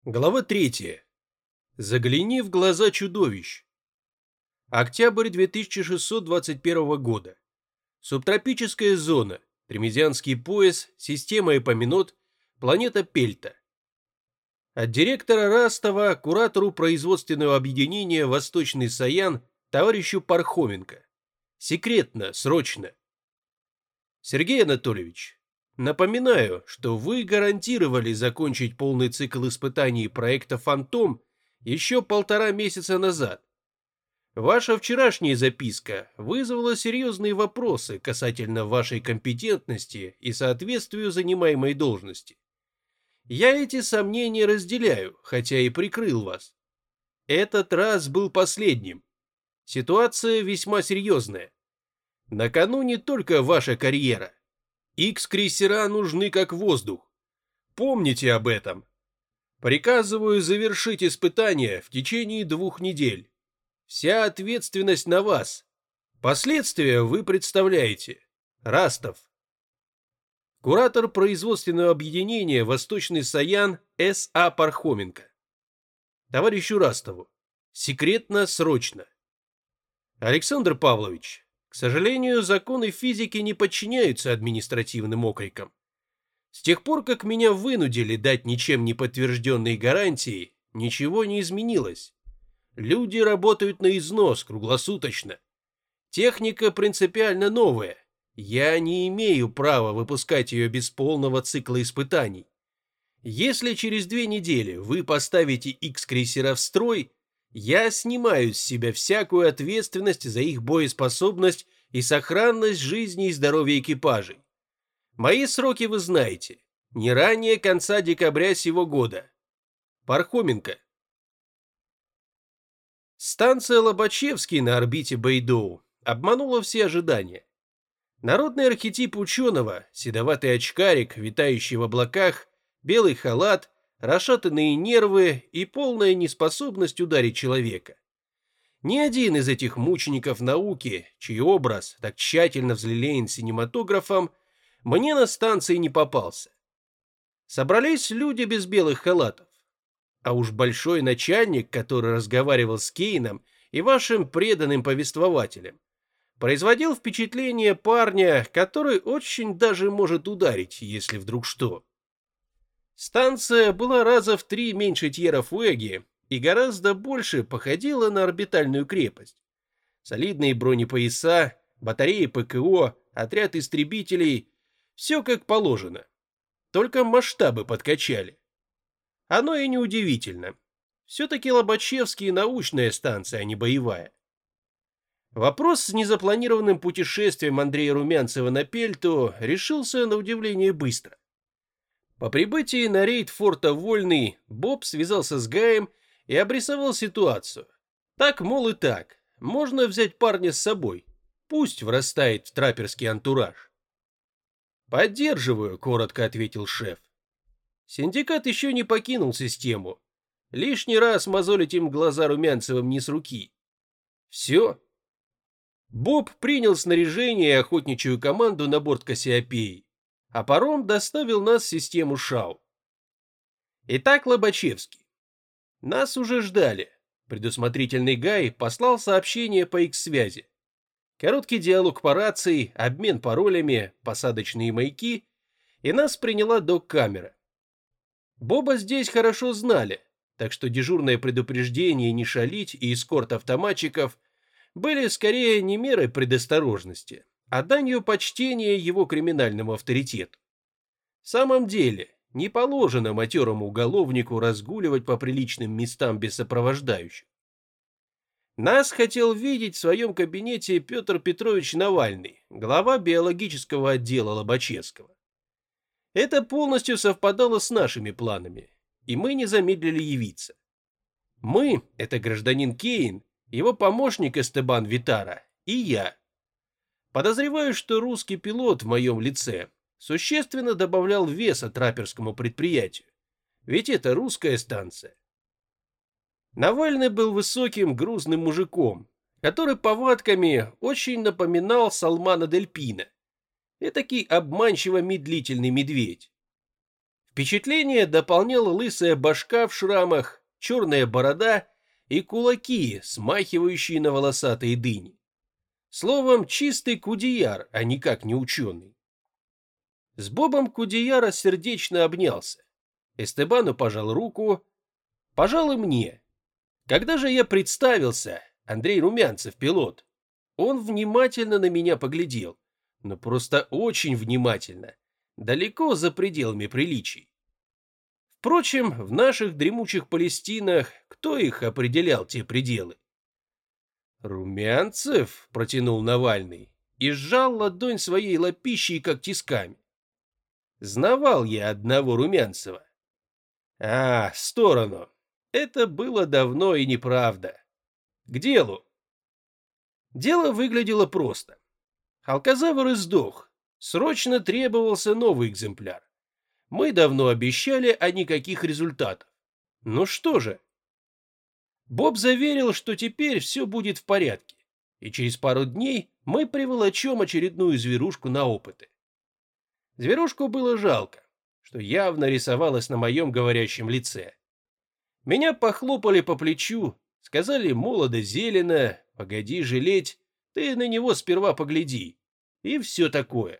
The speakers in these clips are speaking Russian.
Глава 3. Загляни в глаза чудовищ. Октябрь 2621 года. Субтропическая зона. Тремезианский пояс. Система Эпоминот. Планета Пельта. От директора Растова куратору производственного объединения «Восточный Саян» товарищу Пархоменко. Секретно, срочно. Сергей Анатольевич, напоминаю, что вы гарантировали закончить полный цикл испытаний проекта «Фантом» еще 1,5 месяца назад. Ваша вчерашняя записка вызвала серьезные вопросы касательно вашей компетентности и соответствию занимаемой должности. Я эти сомнения разделяю, хотя и прикрыл вас. Этот раз был последним. Ситуация весьма серьезная. На кону не только ваша карьера. Икс-крейсера нужны как воздух. Помните об этом. Приказываю завершить испытания в течение 2 недель. Вся ответственность на вас. Последствия вы представляете. Растов. Куратор производственного объединения «Восточный Саян» С.А. Пархоменко. Товарищу Растову. Секретно, срочно. Александр Павлович, к сожалению, законы физики не подчиняются административным окрикам. С тех пор, как меня вынудили дать ничем не подтвержденные гарантии, ничего не изменилось. Люди работают на износ круглосуточно. Техника принципиально новая. Я не имею права выпускать ее без полного цикла испытаний. Если через 2 недели вы поставите Икс-крейсера в строй, я снимаю с себя всякую ответственность за их боеспособность и сохранность жизни и здоровья экипажей. Мои сроки вы знаете. Не ранее конца декабря сего года. Пархоменко. Станция Лобачевский на орбите Бэйдоу обманула все ожидания. Народный архетип ученого, седоватый очкарик, витающий в облаках, белый халат, расшатанные нервы и полная неспособность ударить человека. Ни один из этих мучеников науки, чей образ так тщательно взлелеен синематографом, мне на станции не попался. Собрались люди без белых халатов. А уж большой начальник, который разговаривал с Кейном и вашим преданным повествователем, производил впечатление парня, который очень даже может ударить, если вдруг что. Станция была раза в 3 меньше Тьерра-Фуэги и гораздо больше походила на орбитальную крепость. Солидные бронепояса, батареи ПКО, отряд истребителей — все как положено. Только масштабы подкачали. Оно и неудивительно. Все-таки Лобачевский научная станция, а не боевая. Вопрос с незапланированным путешествием Андрея Румянцева на Пельту решился на удивление быстро. По прибытии на рейд форта Вольный Боб связался с Гаем и обрисовал ситуацию. Так, мол, и так. Можно взять парня с собой. Пусть врастает в трапперский антураж. «Поддерживаю», — коротко ответил шеф. Синдикат еще не покинул систему. Лишний раз мозолить им глаза Румянцевым не с руки. Все. Боб принял снаряжение и охотничью команду на борт Кассиопеи, а паром доставил нас в систему ШАУ. Итак, Лобачевский. Нас уже ждали. Предусмотрительный Гай послал сообщение по X-связи. Короткий диалог по рации, обмен паролями, посадочные маяки, и нас приняла док-камера. Боба здесь хорошо знали, так что дежурное предупреждение не шалить и эскорт автоматчиков были скорее не мерой предосторожности, а данью почтения его криминальному авторитету. В самом деле, не положено матерому уголовнику разгуливать по приличным местам без сопровождающих. Нас хотел видеть в своем кабинете Петр Петрович Навальный, глава биологического отдела Лобачевского. Это полностью совпадало с нашими планами, и мы не замедлили явиться. Мы — это гражданин Кейн, его помощник Эстебан Витара и я. Подозреваю, что русский пилот в моем лице существенно добавлял веса трапперскому предприятию, ведь это русская станция. Навальный был высоким грузным мужиком, который повадками очень напоминал Салмана Дель Пино, этакий обманчиво медлительный медведь. Впечатление дополняла лысая башка в шрамах, черная борода и кулаки, смахивающие на волосатые дыни. Словом, чистый Кудеяр, а никак не ученый. С Бобом Кудеяра сердечно обнялся. Эстебану пожал руку, пожал и мне. Когда же я представился, Андрей Румянцев, пилот, он внимательно на меня поглядел, но просто очень внимательно, далеко за пределами приличий. Впрочем, в наших дремучих Палестинах кто их определял, те пределы? «Румянцев?» — протянул Навальный и сжал ладонь своей лапищей, как тисками. Знавал я одного Румянцева. В сторону. Это было давно и неправда. К делу. Дело выглядело просто. Халказавр издох. Срочно требовался новый экземпляр. Мы давно обещали, а никаких результатов. Ну что же? Боб заверил, что теперь все будет в порядке, и через пару дней мы приволочем очередную зверушку на опыты. Зверушку было жалко, что явно рисовалось на моем говорящем лице. Меня похлопали по плечу, сказали молодо-зелено, погоди жалеть, ты на него сперва погляди, и все такое.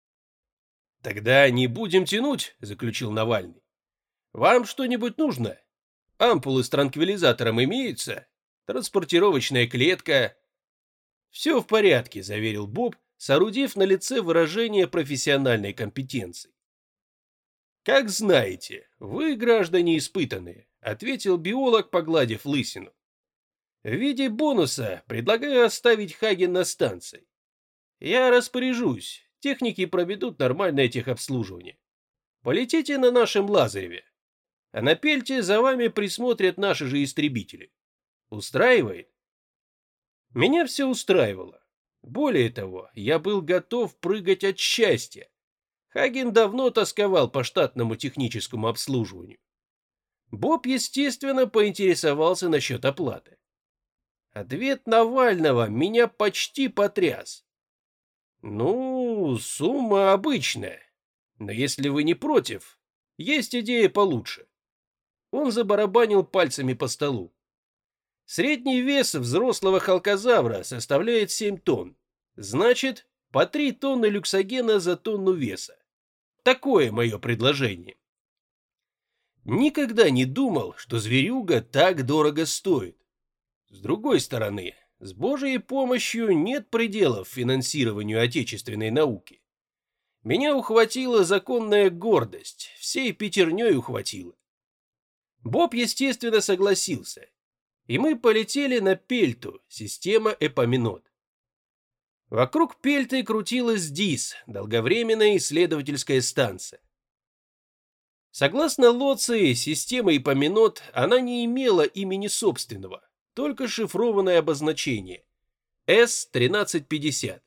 «Тогда не будем тянуть», — заключил Навальный. «Вам что-нибудь нужно? Ампулы с транквилизатором имеются? Транспортировочная клетка?» «Все в порядке», — заверил Боб, соорудив на лице выражение профессиональной компетенции. «Как знаете, вы, граждане испытанные», — ответил биолог, погладив лысину. «В виде бонуса предлагаю оставить Хаген на станции. Я распоряжусь, техники проведут нормальное техобслуживание. Полетите на нашем Лазареве, а на Пельте за вами присмотрят наши же истребители. Устраивает?» Меня все устраивало. Более того, я был готов прыгать от счастья. Хаген давно тосковал по штатному техническому обслуживанию. Боб, естественно, поинтересовался насчет оплаты. Ответ Навального меня почти потряс. «Ну, сумма обычная, но если вы не против, есть идея получше». Он забарабанил пальцами по столу. Средний вес взрослого халказавра составляет 7 тонн. Значит, по 3 тонны люксогена за тонну веса. Такое мое предложение. Никогда не думал, что зверюга так дорого стоит. С другой стороны, с Божьей помощью нет пределов финансированию отечественной науки. Меня ухватила законная гордость, всей пятерней ухватила. Боб, естественно, согласился, и мы полетели на Пельту, система Эпоминот. Вокруг Пельты крутилась ДИС, долговременная исследовательская станция. Согласно Лоции, системы Эпоминот, она не имела имени собственного, только шифрованное обозначение С-1350.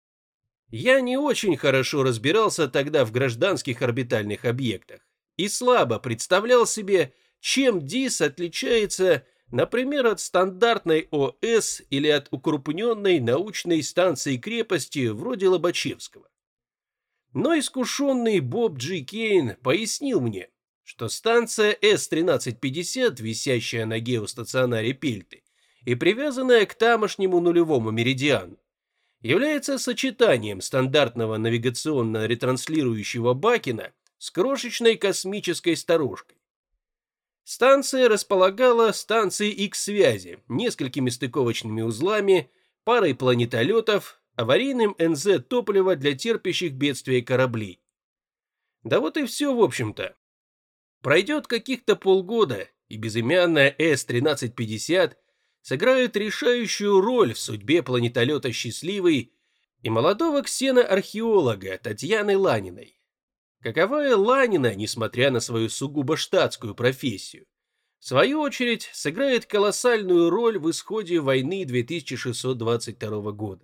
Я не очень хорошо разбирался тогда в гражданских орбитальных объектах и слабо представлял себе, чем ДИС отличается, например, от стандартной ОС или от укрупненной научной станции-крепости вроде Лобачевского. Но искушенный Боб Джи Кейн пояснил мне, что станция С-1350, висящая на геостационаре Пельты и привязанная к тамошнему нулевому меридиану, является сочетанием стандартного навигационно-ретранслирующего бакена с крошечной космической сторожкой. Станция располагала станцией X-связи, несколькими стыковочными узлами, парой планетолетов, аварийным НЗ топлива для терпящих бедствия кораблей. Да вот и все, в общем-то. Пройдет каких-то полгода, и безымянная С-1350 сыграет решающую роль в судьбе планетолета «Счастливый» и молодого ксеноархеолога Татьяны Ланиной. Каковая Ланина, несмотря на свою сугубо штатскую профессию, в свою очередь сыграет колоссальную роль в исходе войны 2622 года.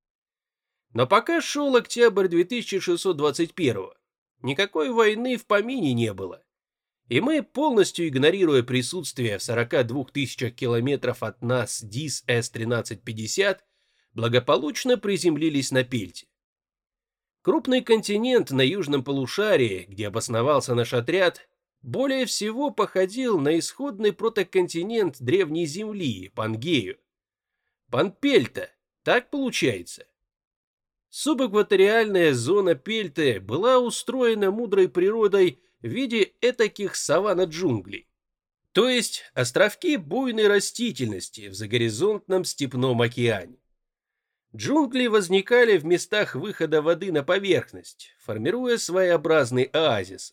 Но пока шел октябрь 2621, никакой войны в помине не было, и мы, полностью игнорируя присутствие в 42 тысячах километров от нас ДИС С-1350, благополучно приземлились на Пельте. Крупный континент на южном полушарии, где обосновался наш отряд, более всего походил на исходный протоконтинент Древней Земли, Пангею. Панпельта, так получается. Субэкваториальная зона Пельты была устроена мудрой природой в виде этаких саванна-джунглей, то есть островки буйной растительности в загоризонтном степном океане. Джунгли возникали в местах выхода воды на поверхность, формируя своеобразный оазис.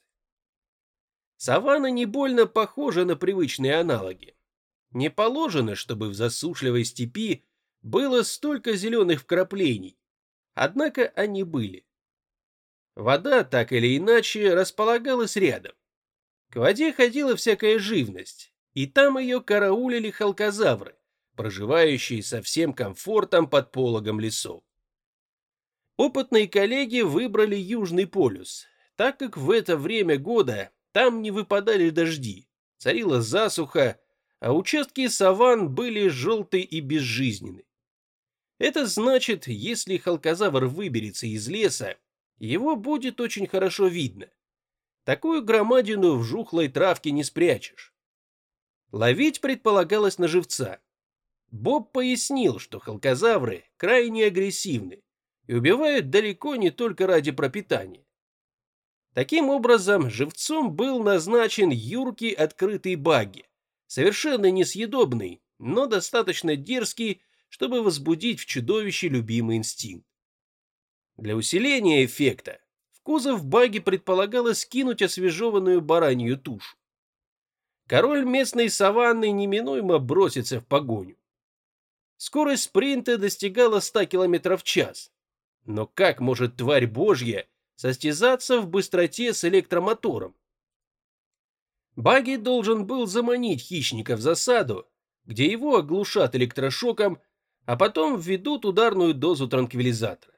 Саванна не больно похожа на привычные аналоги. Не положено, чтобы в засушливой степи было столько зеленых вкраплений, однако они были. Вода, так или иначе, располагалась рядом. К воде ходила всякая живность, и там ее караулили халкозавры, проживающие со всем комфортом под пологом лесов. Опытные коллеги выбрали Южный полюс, так как в это время года там не выпадали дожди, царила засуха, а участки саванн были желтые и безжизненны. Это значит, если халкозавр выберется из леса, его будет очень хорошо видно. Такую громадину в жухлой травке не спрячешь. Ловить предполагалось на живца. Боб пояснил, что халкозавры крайне агрессивны и убивают далеко не только ради пропитания. Таким образом, живцом был назначен юркий открытый багги, совершенно несъедобный, но достаточно дерзкий, чтобы возбудить в чудовище любимый инстинкт. Для усиления эффекта в кузов багги предполагалось кинуть освежеванную баранью тушу. Король местной саванны неминуемо бросится в погоню. Скорость спринта достигала 100 км в час. Но как может тварь божья состязаться в быстроте с электромотором? Багги должен был заманить хищника в засаду, где его оглушат электрошоком, а потом введут ударную дозу транквилизатора.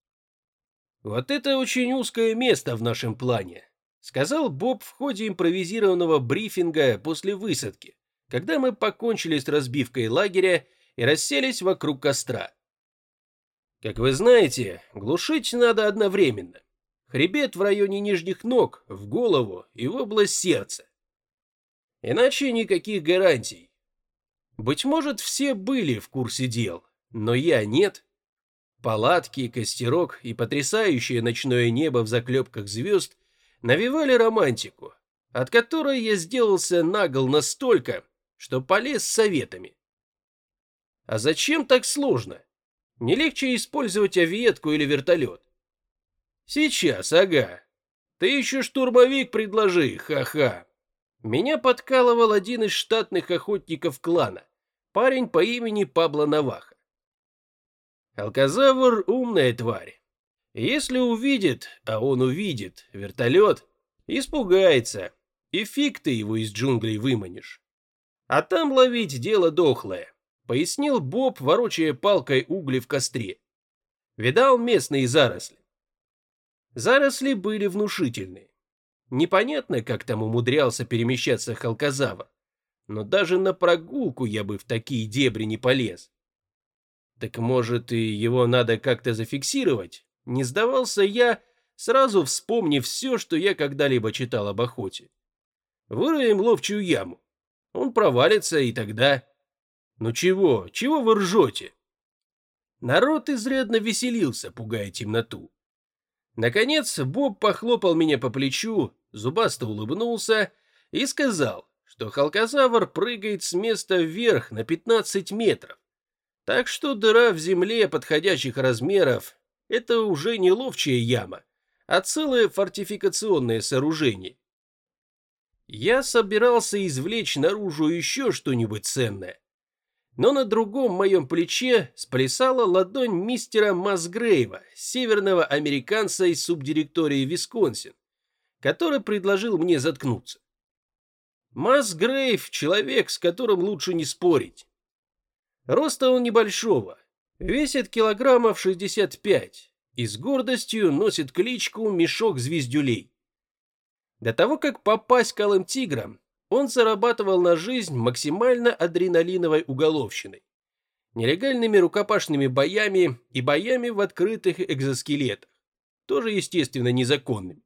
«Вот это очень узкое место в нашем плане», — сказал Боб в ходе импровизированного брифинга после высадки, когда мы покончили с разбивкой лагеря и расселись вокруг костра. Как вы знаете, глушить надо одновременно. Хребет в районе нижних ног, в голову и в область сердца. Иначе никаких гарантий. Быть может, все были в курсе дел, но я нет. Палатки, костерок и потрясающее ночное небо в заклепках звезд навевали романтику, от которой я сделался нагл настолько, что полез с советами. А зачем так сложно? Не легче использовать авиетку или вертолет? Сейчас, ага. Ты еще штурмовик предложи, ха-ха. Меня подкалывал один из штатных охотников клана, парень по имени Пабло Наваха. Алказавр умная тварь. Если увидит, а он увидит, вертолет, испугается, и фиг ты его из джунглей выманишь. А там ловить дело дохлое, пояснил Боб, ворочая палкой угли в костре. Видал местные заросли? Заросли были внушительные. Непонятно, как там умудрялся перемещаться халкозавр, но даже на прогулку я бы в такие дебри не полез. Так может и его надо как-то зафиксировать? Не сдавался я, сразу вспомнив все, что я когда-либо читал об охоте. Выроем ловчую яму. Он провалится, и тогда... Ну чего вы ржете? Народ изрядно веселился, пугая темноту. Наконец Боб похлопал меня по плечу, зубасто улыбнулся и сказал, что халкозавр прыгает с места вверх на 15 метров. Так что дыра в земле подходящих размеров – это уже не ловчая яма, а целое фортификационное сооружение. Я собирался извлечь наружу еще что-нибудь ценное, но на другом моем плече сплясала ладонь мистера Масгрейва, северного американца из субдиректории Висконсин, который предложил мне заткнуться. Масгрейв – человек, с которым лучше не спорить. Роста он небольшого, весит килограммов 65 и с гордостью носит кличку «Мешок звездюлей». До того, как попасть к Алым Тиграм, он зарабатывал на жизнь максимально адреналиновой уголовщиной, нелегальными рукопашными боями и боями в открытых экзоскелетах. тоже, естественно, незаконными.